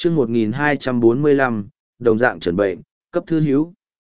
chương 1245, đồng dạng trần bệnh, cấp thư hữu.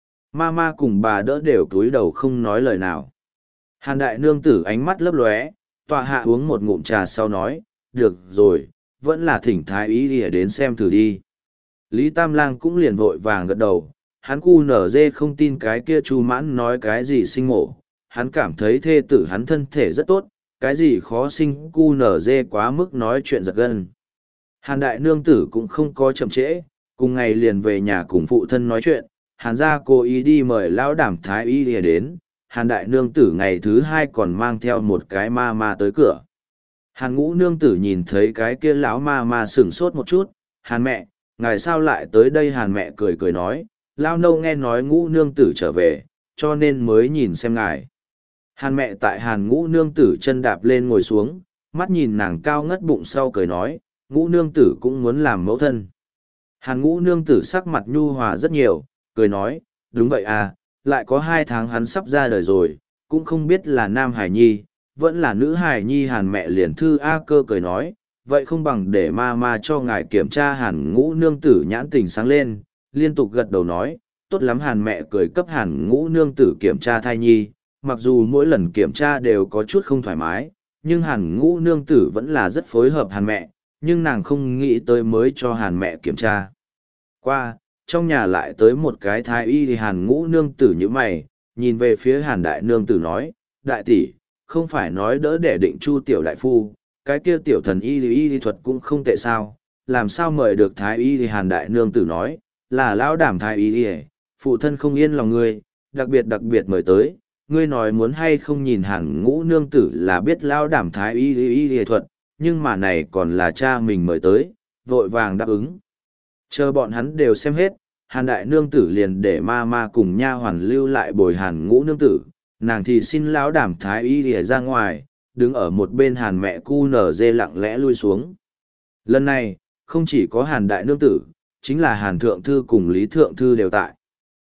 Ma cùng bà đỡ đều cúi đầu không nói lời nào. Hàn đại nương tử ánh mắt lấp lóe, tọa hạ uống một ngụm trà sau nói, được rồi, vẫn là thỉnh thái y đi đến xem thử đi. Lý Tam Lang cũng liền vội vàng gật đầu, hắn cu nở dê không tin cái kia Chu Mãn nói cái gì sinh mổ, hắn cảm thấy thê tử hắn thân thể rất tốt, cái gì khó sinh cu nở dê quá mức nói chuyện giật gân. Hàn đại nương tử cũng không có chậm trễ, cùng ngày liền về nhà cùng phụ thân nói chuyện, hàn gia cố ý đi mời lão đảm thái y lìa đến, hàn đại nương tử ngày thứ hai còn mang theo một cái ma tới cửa. Hàn ngũ nương tử nhìn thấy cái kia lão ma sửng sốt một chút, hàn mẹ, ngài sao lại tới đây? Hàn mẹ cười cười nói, lao nâu nghe nói ngũ nương tử trở về, cho nên mới nhìn xem ngài. Hàn mẹ tại hàn ngũ nương tử chân đạp lên ngồi xuống, mắt nhìn nàng cao ngất bụng sau cười nói, ngũ nương tử cũng muốn làm mẫu thân. Hàn ngũ nương tử sắc mặt nhu hòa rất nhiều, cười nói, đúng vậy à, lại có 2 tháng hắn sắp ra đời rồi, cũng không biết là nam hải nhi, vẫn là nữ hải nhi. Hàn mẹ liền thư A Cơ cười nói, vậy không bằng để ma cho ngài kiểm tra. Hàn ngũ nương tử nhãn tình sáng lên, liên tục gật đầu nói, tốt lắm. Hàn mẹ cười cấp hàn ngũ nương tử kiểm tra thai nhi, mặc dù mỗi lần kiểm tra đều có chút không thoải mái, nhưng hàn ngũ nương tử vẫn là rất phối hợp hàn mẹ, nhưng nàng không nghĩ tới mới cho hàn mẹ kiểm tra. Qua, trong nhà lại tới một cái thái y thì hàn ngũ nương tử như mày, nhìn về phía hàn đại nương tử nói, đại tỷ, không phải nói đỡ để định Chu tiểu đại phu, cái kia tiểu thần y thuật cũng không tệ sao, làm sao mời được thái y? Thì hàn đại nương tử nói, là lão đảm thái y, phụ thân không yên lòng ngươi, đặc biệt mời tới. Ngươi nói muốn hay không? Nhìn hàn ngũ nương tử là biết lão đảm thái y thuật, nhưng mà này còn là cha mình mời tới, vội vàng đáp ứng. Chờ bọn hắn đều xem hết, hàn đại nương tử liền để ma cùng nha hoàn lưu lại bồi hàn ngũ nương tử, nàng thì xin lão đảm thái y lìa ra ngoài, đứng ở một bên. Hàn mẹ cu nở dê lặng lẽ lui xuống. Lần này, không chỉ có hàn đại nương tử, chính là hàn thượng thư cùng lý thượng thư đều tại.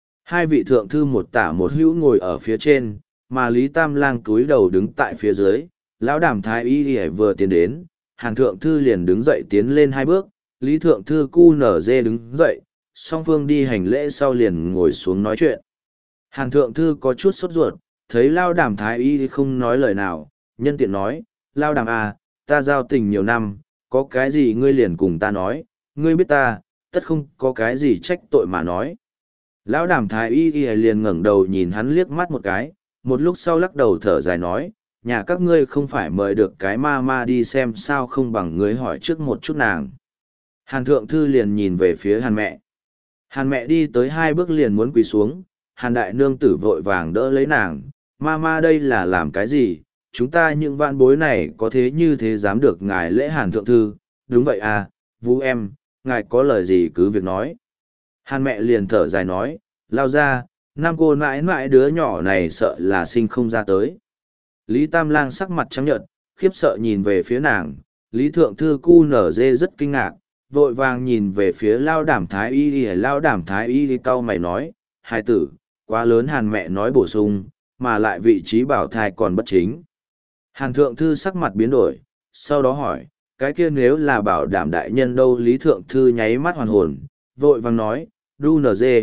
2 vị thượng thư một tả một hữu ngồi ở phía trên, mà Lý Tam Lang cúi đầu đứng tại phía dưới. Lão đảm thái y lìa vừa tiến đến, hàn thượng thư liền đứng dậy tiến lên 2 bước, lý thượng thư cu nở dê đứng dậy, song phương đi hành lễ sau liền ngồi xuống nói chuyện. Hàn thượng thư có chút sốt ruột, thấy lao đàm thái y không nói lời nào, nhân tiện nói, lao đàm à, ta giao tình nhiều năm, có cái gì ngươi liền cùng ta nói, ngươi biết ta, tất không có cái gì trách tội mà nói. Lão đàm thái y liền ngẩng đầu nhìn hắn liếc mắt một cái, một lúc sau lắc đầu thở dài nói, nhà các ngươi không phải mời được cái ma đi xem sao, không bằng ngươi hỏi trước một chút nàng. Hàn thượng thư liền nhìn về phía hàn mẹ. Hàn mẹ đi tới 2 bước liền muốn quỳ xuống, hàn đại nương tử vội vàng đỡ lấy nàng, ma đây là làm cái gì, chúng ta những vạn bối này có thế như thế dám được ngài lễ? Hàn thượng thư, đúng vậy à, vũ em, ngài có lời gì cứ việc nói. Hàn mẹ liền thở dài nói, lao ra, nam cô mãi mãi đứa nhỏ này sợ là sinh không ra tới. Lý Tam Lang sắc mặt trắng nhợt, khiếp sợ nhìn về phía nàng, Lý Thượng Thư cu nở dê rất kinh ngạc, vội vàng nhìn về phía lao đảm thái y. Lao đảm thái y cau mày nói, hai tử, quá lớn. Hàn mẹ nói bổ sung, mà lại vị trí bảo thai còn bất chính. Hàn Thượng Thư sắc mặt biến đổi, sau đó hỏi, cái kia nếu là bảo đảm đại nhân đâu? Lý Thượng Thư nháy mắt hoàn hồn, vội vàng nói, đu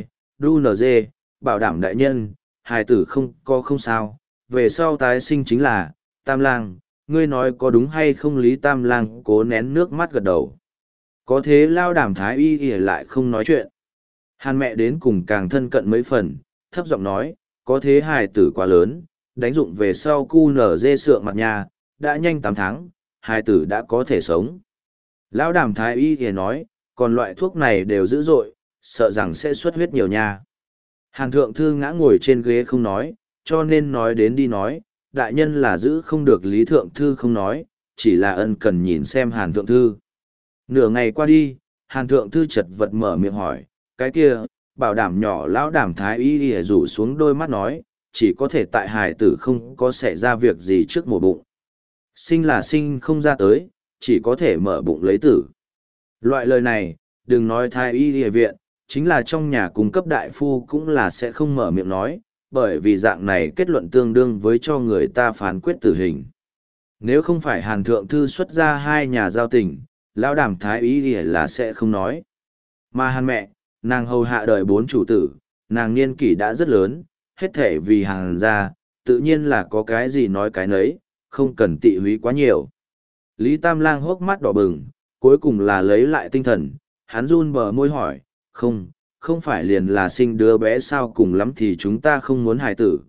nở dê, bảo đảm đại nhân, hài tử không sao, về sau tái sinh chính là, Tam Lang, ngươi nói có đúng hay không? Lý Tam Lang cố nén nước mắt gật đầu. Có thế lao đảm thái y lại không nói chuyện. Hàn mẹ đến cùng càng thân cận mấy phần, thấp giọng nói, có thế hài tử quá lớn, đánh dụng về sau cu nở dê sượng mặt nhà, đã nhanh 8 tháng, hài tử đã có thể sống. Lão đảm thái y nói, còn loại thuốc này đều dữ dội, sợ rằng sẽ xuất huyết nhiều nha. Hàn thượng thư ngã ngồi trên ghế không nói, cho nên nói đến đi nói, đại nhân là giữ không được. Lý thượng thư không nói, chỉ là ân cần nhìn xem hàn thượng thư. Nửa ngày qua đi, hàn thượng thư chật vật mở miệng hỏi, cái kia, bảo đảm nhỏ. Lão đảm thái y rủ xuống đôi mắt nói, chỉ có thể tại hài tử không có xảy ra việc gì trước mổ bụng. Sinh là sinh không ra tới, chỉ có thể mở bụng lấy tử. Loại lời này, đừng nói thái y viện, chính là trong nhà cung cấp đại phu cũng là sẽ không mở miệng nói, bởi vì dạng này kết luận tương đương với cho người ta phán quyết tử hình. Nếu không phải hàn thượng thư xuất ra 2 nhà giao tình, lão đảm thái y là sẽ không nói. Mà Hàn mẹ, nàng hầu hạ đời 4 chủ tử, nàng niên kỷ đã rất lớn, hết thể vì Hàn gia, tự nhiên là có cái gì nói cái nấy, không cần tị húy quá nhiều. Lý Tam Lang hốc mắt đỏ bừng, cuối cùng là lấy lại tinh thần, hắn run bờ môi hỏi, không phải liền là sinh đứa bé sao, cùng lắm thì chúng ta không muốn hài tử,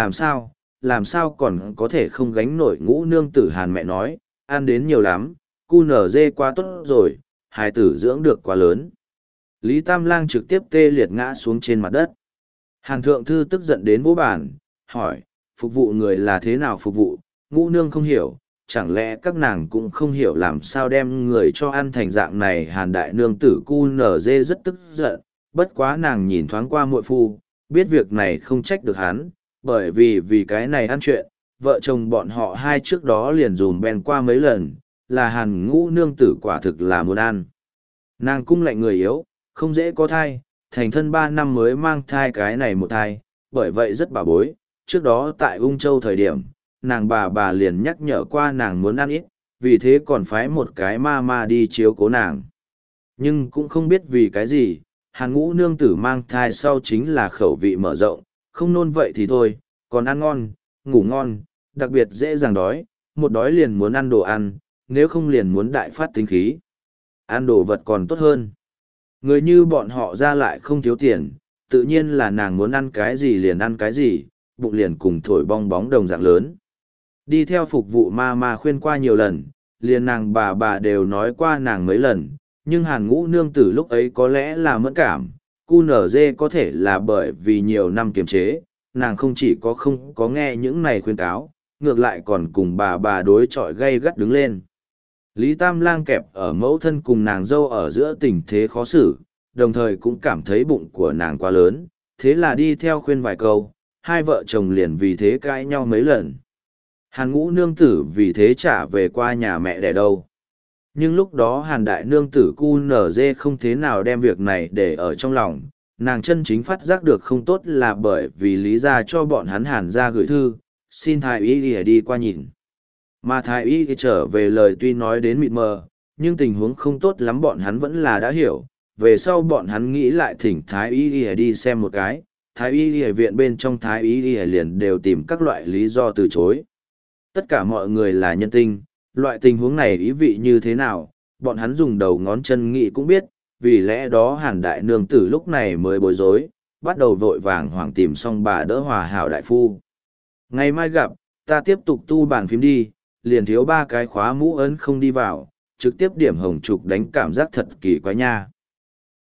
làm sao còn có thể không gánh nổi Ngũ nương tử. Hàn mẹ nói, ăn đến nhiều lắm, cu nở dê quá tốt rồi, hài tử dưỡng được quá lớn. Lý Tam Lang trực tiếp tê liệt ngã xuống trên mặt đất. Hàn thượng thư tức giận đến vỗ bàn, hỏi, phục vụ người là thế nào phục vụ? Ngũ nương không hiểu, chẳng lẽ các nàng cũng không hiểu làm sao đem người cho ăn thành dạng này? Hàn đại nương tử cu nở dê rất tức giận, bất quá nàng nhìn thoáng qua muội phu, biết việc này không trách được hắn, bởi vì cái này ăn chuyện, vợ chồng bọn họ hai trước đó liền dùm bèn qua mấy lần, là Hàn Ngũ nương tử quả thực là muốn ăn. Nàng cung lạnh người yếu, không dễ có thai, thành thân 3 năm mới mang thai cái này một thai, bởi vậy rất bà bối. Trước đó tại Ung Châu thời điểm, nàng bà liền nhắc nhở qua nàng muốn ăn ít, vì thế còn phái một cái ma đi chiếu cố nàng. Nhưng cũng không biết vì cái gì, Hàn Ngũ nương tử mang thai sau chính là khẩu vị mở rộng, không nôn vậy thì thôi, còn ăn ngon, ngủ ngon, đặc biệt dễ dàng đói, một đói liền muốn ăn đồ ăn, nếu không liền muốn đại phát tính khí. Ăn đồ vật còn tốt hơn. Người như bọn họ ra lại không thiếu tiền, tự nhiên là nàng muốn ăn cái gì liền ăn cái gì, bụng liền cùng thổi bong bóng đồng dạng lớn. Đi theo phục vụ ma khuyên qua nhiều lần, liền nàng bà đều nói qua nàng mấy lần, nhưng Hàn Ngũ nương tử lúc ấy có lẽ là mẫn cảm, cu nở dê có thể là bởi vì nhiều năm kiềm chế, nàng không chỉ không có nghe những này khuyên cáo, ngược lại còn cùng bà đối chọi gay gắt đứng lên. Lý Tam Lang kẹp ở mẫu thân cùng nàng dâu ở giữa tình thế khó xử, đồng thời cũng cảm thấy bụng của nàng quá lớn, thế là đi theo khuyên vài câu, hai vợ chồng liền vì thế cãi nhau mấy lần. Hàn Ngũ nương tử vì thế trả về qua nhà mẹ đẻ đâu. Nhưng lúc đó Hàn đại nương tử cu nở dê không thế nào đem việc này để ở trong lòng, nàng chân chính phát giác được không tốt là bởi vì lý ra cho bọn hắn Hàn ra gửi thư, xin thái y đi qua nhìn. Mà thái y trở về lời tuy nói đến mịt mờ, nhưng tình huống không tốt lắm bọn hắn vẫn là đã hiểu, về sau bọn hắn nghĩ lại thỉnh thái y đi xem một cái, thái y viện bên trong thái y liền đều tìm các loại lý do từ chối. Tất cả mọi người là nhân tinh, loại tình huống này ý vị như thế nào, bọn hắn dùng đầu ngón chân nghĩ cũng biết, vì lẽ đó Hàn đại nương tử lúc này mới bối rối, bắt đầu vội vàng hoảng tìm xong bà đỡ hòa hảo đại phu. Ngày mai gặp, ta tiếp tục tu bàn phím đi, liền thiếu 3 cái khóa mũ ấn không đi vào, trực tiếp điểm hồng trục đánh cảm giác thật kỳ quái nha.